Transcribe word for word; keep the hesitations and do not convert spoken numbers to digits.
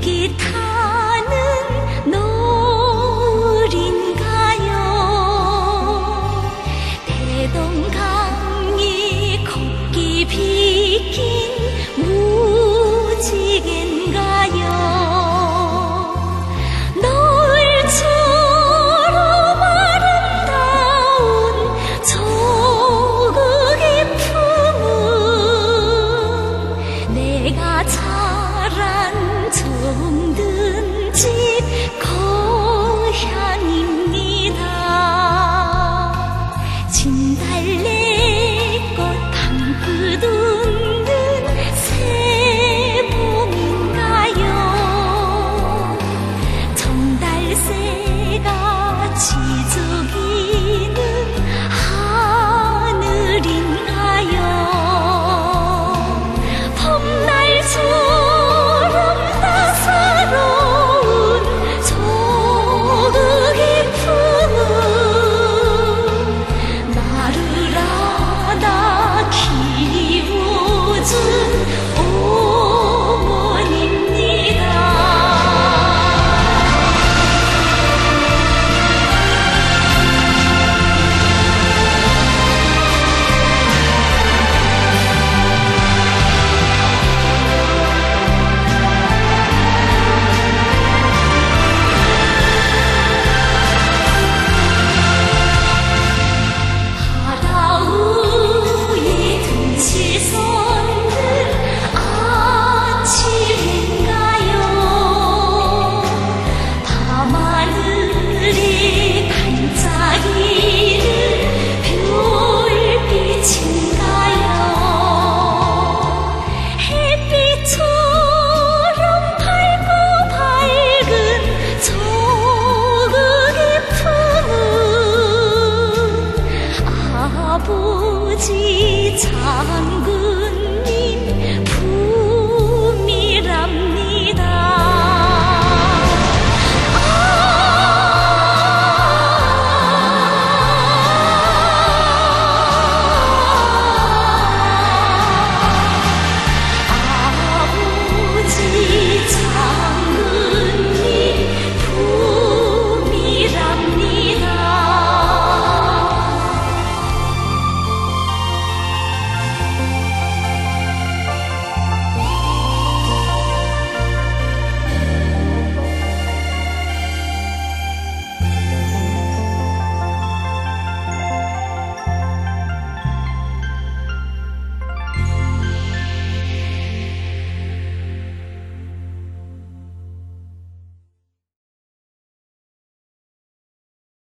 햇빛 타는 노을인가요? 대동강이 곱게 비긴 무지개인가요? 노을처럼 아름다운 조국의 품은 내가 자란 정든 집 고향입니다. 진달래꽃 방긋 웃는 새봄인가요? 정달새가 지저귀는 하늘인가요? 봄날처럼 따사로운 조국의 품은 나를 안아 키워준 어머니입니다. 바다 위에 등치 솟는 아침인가요? 밤하늘에 반짝이는 별빛인가요? 햇빛처럼 밝고 밝은 조국의 품은 아버지 장